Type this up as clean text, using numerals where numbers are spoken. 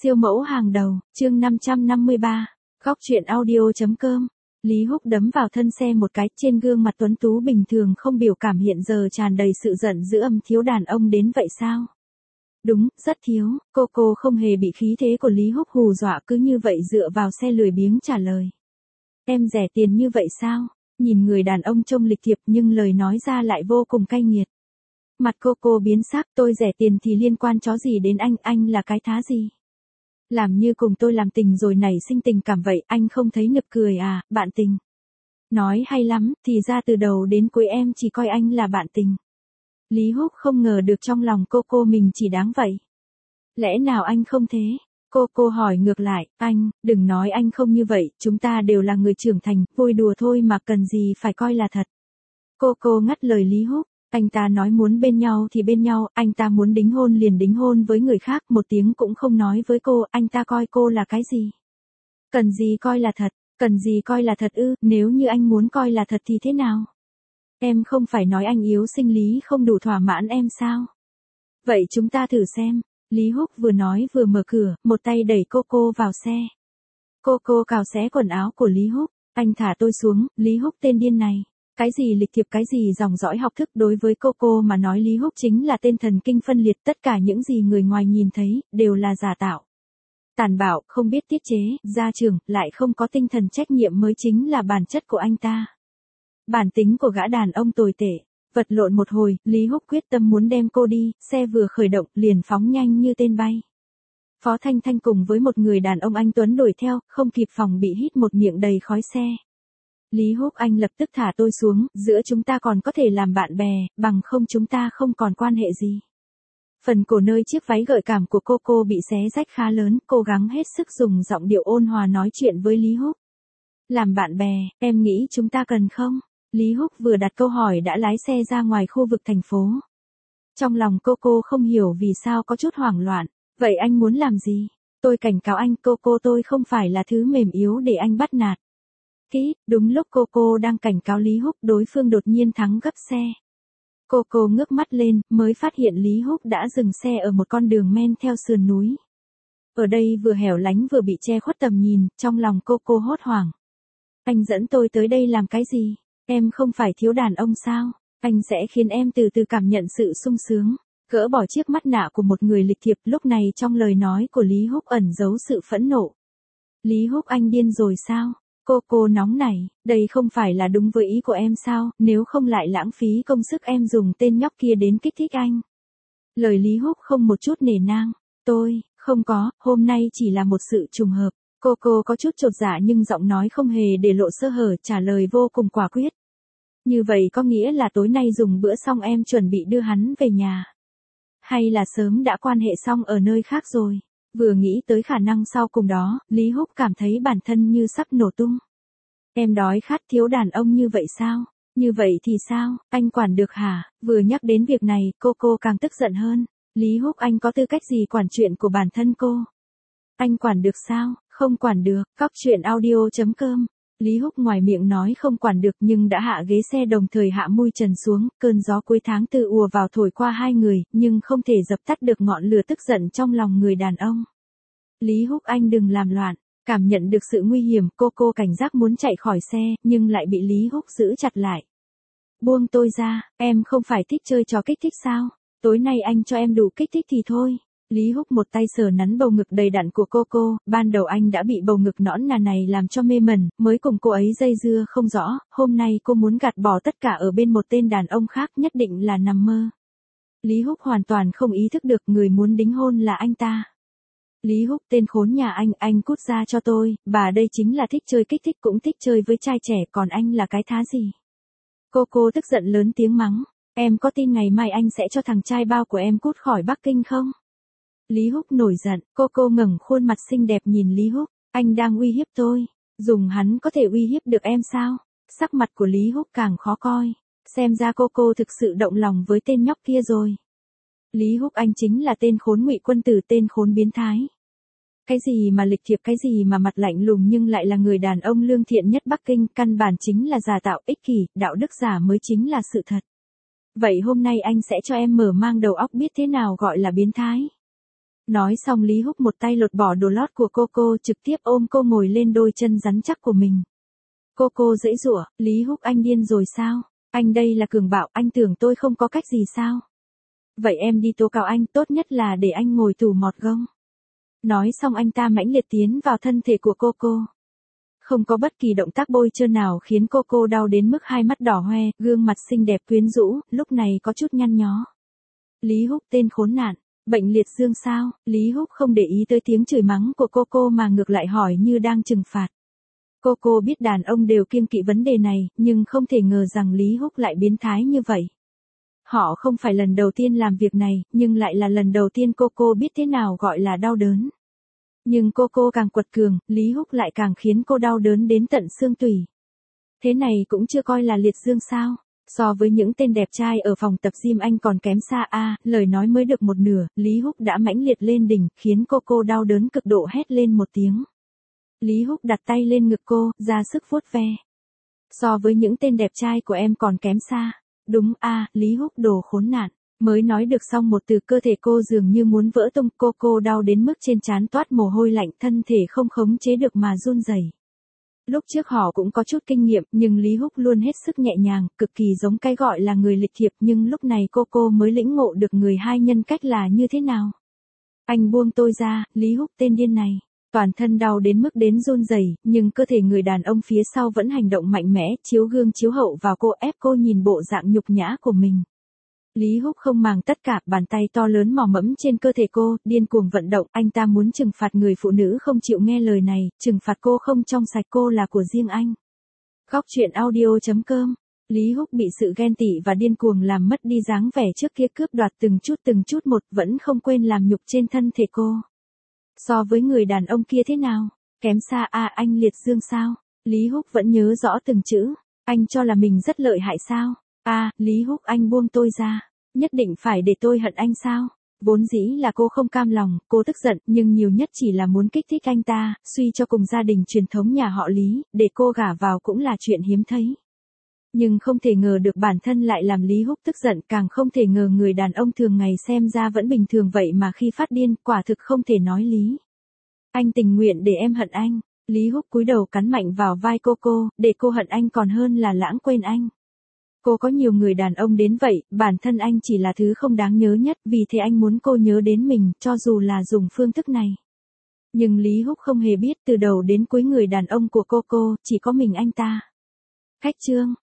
Siêu mẫu hàng đầu, chương 553, góc truyện audio.com. Lý Húc đấm vào thân xe một cái, trên gương mặt tuấn tú bình thường không biểu cảm hiện giờ tràn đầy sự giận dữ. Thiếu đàn ông đến vậy sao? Đúng, rất thiếu. Cô không hề bị khí thế của Lý Húc hù dọa, cứ như vậy dựa vào xe lười biếng trả lời. Em rẻ tiền như vậy sao? Nhìn người đàn ông trông lịch thiệp nhưng lời nói ra lại vô cùng cay nghiệt. Mặt cô biến sắc, tôi rẻ tiền thì liên quan chó gì đến anh là cái thá gì? Làm như cùng tôi làm tình rồi nảy sinh tình cảm vậy, anh không thấy nực cười à, bạn tình. Nói hay lắm, thì ra từ đầu đến cuối em chỉ coi anh là bạn tình. Lý Húc không ngờ được trong lòng cô mình chỉ đáng vậy. Lẽ nào anh không thế? Cô hỏi ngược lại, anh, đừng nói anh không như vậy, chúng ta đều là người trưởng thành, vui đùa thôi mà cần gì phải coi là thật. Cô ngắt lời Lý Húc. Anh ta nói muốn bên nhau thì bên nhau, anh ta muốn đính hôn liền đính hôn với người khác, một tiếng cũng không nói với cô, anh ta coi cô là cái gì? Cần gì coi là thật, cần gì coi là thật ư, nếu như anh muốn coi là thật thì thế nào? Em không phải nói anh yếu sinh lý không đủ thỏa mãn em sao? Vậy chúng ta thử xem. Lý Húc vừa nói vừa mở cửa, một tay đẩy cô vào xe. Cô cào xé quần áo của Lý Húc, anh thả tôi xuống, Lý Húc tên điên này. Cái gì lịch thiệp cái gì dòng dõi học thức, đối với cô mà nói Lý Húc chính là tên thần kinh phân liệt, tất cả những gì người ngoài nhìn thấy, đều là giả tạo. Tàn bạo, không biết tiết chế, gia trưởng, lại không có tinh thần trách nhiệm mới chính là bản chất của anh ta. Bản tính của gã đàn ông tồi tệ. Vật lộn một hồi, Lý Húc quyết tâm muốn đem cô đi, xe vừa khởi động, liền phóng nhanh như tên bay. Phó Thanh Thanh cùng với một người đàn ông anh tuấn đuổi theo, không kịp phòng bị hít một miệng đầy khói xe. Lý Húc anh lập tức thả tôi xuống, giữa chúng ta còn có thể làm bạn bè, bằng không chúng ta không còn quan hệ gì. Phần cổ nơi chiếc váy gợi cảm của cô bị xé rách khá lớn, cố gắng hết sức dùng giọng điệu ôn hòa nói chuyện với Lý Húc. Làm bạn bè, em nghĩ chúng ta cần không? Lý Húc vừa đặt câu hỏi đã lái xe ra ngoài khu vực thành phố. Trong lòng cô không hiểu vì sao có chút hoảng loạn, vậy anh muốn làm gì? Tôi cảnh cáo anh, tôi không phải là thứ mềm yếu để anh bắt nạt. Đúng lúc cô đang cảnh cáo Lý Húc, đối phương đột nhiên thắng gấp xe. Cô ngước mắt lên, mới phát hiện Lý Húc đã dừng xe ở một con đường men theo sườn núi. Ở đây vừa hẻo lánh vừa bị che khuất tầm nhìn, trong lòng cô hốt hoảng. Anh dẫn tôi tới đây làm cái gì? Em không phải thiếu đàn ông sao? Anh sẽ khiến em từ từ cảm nhận sự sung sướng. Gỡ bỏ chiếc mắt nạ của một người lịch thiệp, lúc này trong lời nói của Lý Húc ẩn giấu sự phẫn nộ. Lý Húc anh điên rồi sao? Cô nóng nảy, đây không phải là đúng với ý của em sao, nếu không lại lãng phí công sức em dùng tên nhóc kia đến kích thích anh. Lời Lý Húc không một chút nể nang, không có, hôm nay chỉ là một sự trùng hợp. Cô có chút chột dạ nhưng giọng nói không hề để lộ sơ hở, trả lời vô cùng quả quyết. Như vậy có nghĩa là tối nay dùng bữa xong em chuẩn bị đưa hắn về nhà. Hay là sớm đã quan hệ xong ở nơi khác rồi. Vừa nghĩ tới khả năng sau cùng đó, Lý Húc cảm thấy bản thân như sắp nổ tung. Em đói khát thiếu đàn ông như vậy sao? Như vậy thì sao, anh quản được hả? Vừa nhắc đến việc này, cô càng tức giận hơn. Lý Húc anh có tư cách gì quản chuyện của bản thân cô? Anh quản được sao? Không quản được, góc truyện audio.com. Lý Húc ngoài miệng nói không quản được nhưng đã hạ ghế xe đồng thời hạ mui trần xuống, cơn gió cuối tháng tư ùa vào thổi qua hai người, nhưng không thể dập tắt được ngọn lửa tức giận trong lòng người đàn ông. Lý Húc anh đừng làm loạn, cảm nhận được sự nguy hiểm, cô cảnh giác muốn chạy khỏi xe, nhưng lại bị Lý Húc giữ chặt lại. Buông tôi ra, em không phải thích chơi trò kích thích sao? Tối nay anh cho em đủ kích thích thì thôi. Lý Húc một tay sờ nắn bầu ngực đầy đặn của cô, ban đầu anh đã bị bầu ngực nõn nà này làm cho mê mẩn, mới cùng cô ấy dây dưa không rõ, hôm nay cô muốn gạt bỏ tất cả ở bên một tên đàn ông khác, nhất định là nằm mơ. Lý Húc hoàn toàn không ý thức được người muốn đính hôn là anh ta. Lý Húc tên khốn nhà anh cút ra cho tôi, bà đây chính là thích chơi kích thích cũng thích chơi với trai trẻ, còn anh là cái thá gì? Cô tức giận lớn tiếng mắng, em có tin ngày mai anh sẽ cho thằng trai bao của em cút khỏi Bắc Kinh không? Lý Húc nổi giận, cô ngẩng khuôn mặt xinh đẹp nhìn Lý Húc, anh đang uy hiếp tôi, dùng hắn có thể uy hiếp được em sao? Sắc mặt của Lý Húc càng khó coi, xem ra cô thực sự động lòng với tên nhóc kia rồi. Lý Húc anh chính là tên khốn ngụy quân tử, tên khốn biến thái. Cái gì mà lịch thiệp, cái gì mà mặt lạnh lùng nhưng lại là người đàn ông lương thiện nhất Bắc Kinh, căn bản chính là giả tạo, ích kỷ, đạo đức giả mới chính là sự thật. Vậy hôm nay anh sẽ cho em mở mang đầu óc biết thế nào gọi là biến thái. Nói xong Lý Húc một tay lột bỏ đồ lót của cô trực tiếp ôm cô ngồi lên đôi chân rắn chắc của mình. Cô giãy giụa, Lý Húc anh điên rồi sao? Anh đây là cường bạo, anh tưởng tôi không có cách gì sao? Vậy em đi tố cáo anh, tốt nhất là để anh ngồi tù mọt gông. Nói xong anh ta mãnh liệt tiến vào thân thể của cô. Không có bất kỳ động tác bôi trơn nào khiến cô đau đến mức hai mắt đỏ hoe, gương mặt xinh đẹp quyến rũ, lúc này có chút nhăn nhó. Lý Húc tên khốn nạn, bệnh liệt dương sao? Lý Húc không để ý tới tiếng chửi mắng của cô mà ngược lại hỏi như đang trừng phạt. Cô biết đàn ông đều kiêng kỵ vấn đề này, nhưng không thể ngờ rằng Lý Húc lại biến thái như vậy. Họ không phải lần đầu tiên làm việc này, nhưng lại là lần đầu tiên cô biết thế nào gọi là đau đớn. Nhưng cô càng quật cường, Lý Húc lại càng khiến cô đau đớn đến tận xương tủy. Thế này cũng chưa coi là liệt dương sao? So với những tên đẹp trai ở phòng tập gym anh còn kém xa lời nói mới được một nửa, Lý Húc đã mãnh liệt lên đỉnh, khiến cô đau đớn cực độ hét lên một tiếng. Lý Húc đặt tay lên ngực cô, ra sức vuốt ve. So với những tên đẹp trai của em còn kém xa. Đúng Lý Húc đồ khốn nạn. Mới nói được xong một từ cơ thể cô dường như muốn vỡ tung, cô đau đến mức trên trán toát mồ hôi lạnh, thân thể không khống chế được mà run rẩy. Lúc trước họ cũng có chút kinh nghiệm, nhưng Lý Húc luôn hết sức nhẹ nhàng, cực kỳ giống cái gọi là người lịch thiệp, nhưng lúc này cô mới lĩnh ngộ được người hai nhân cách là như thế nào. Anh buông tôi ra, Lý Húc tên điên này. Toàn thân đau đến mức đến run rẩy, nhưng cơ thể người đàn ông phía sau vẫn hành động mạnh mẽ, chiếu gương chiếu hậu vào cô, ép cô nhìn bộ dạng nhục nhã của mình. Lý Húc không màng tất cả, bàn tay to lớn mò mẫm trên cơ thể cô, điên cuồng vận động, anh ta muốn trừng phạt người phụ nữ không chịu nghe lời này, trừng phạt cô không trong sạch, cô là của riêng anh. Góc truyện audio.com. Lý Húc bị sự ghen tị và điên cuồng làm mất đi dáng vẻ trước kia, cướp đoạt từng chút một, vẫn không quên làm nhục trên thân thể cô. So với người đàn ông kia thế nào? Kém xa anh liệt dương sao? Lý Húc vẫn nhớ rõ từng chữ. Anh cho là mình rất lợi hại sao? Lý Húc anh buông tôi ra. Nhất định phải để tôi hận anh sao? Vốn dĩ là cô không cam lòng, cô tức giận, nhưng nhiều nhất chỉ là muốn kích thích anh ta, suy cho cùng gia đình truyền thống nhà họ Lý, để cô gả vào cũng là chuyện hiếm thấy. Nhưng không thể ngờ được bản thân lại làm Lý Húc tức giận, càng không thể ngờ người đàn ông thường ngày xem ra vẫn bình thường vậy mà khi phát điên, quả thực không thể nói lý. Anh tình nguyện để em hận anh. Lý Húc cúi đầu cắn mạnh vào vai cô, để cô hận anh còn hơn là lãng quên anh. Cô có nhiều người đàn ông đến vậy, bản thân anh chỉ là thứ không đáng nhớ nhất, vì thế anh muốn cô nhớ đến mình, cho dù là dùng phương thức này. Nhưng Lý Húc không hề biết từ đầu đến cuối người đàn ông của cô chỉ có mình anh ta. Khách chương.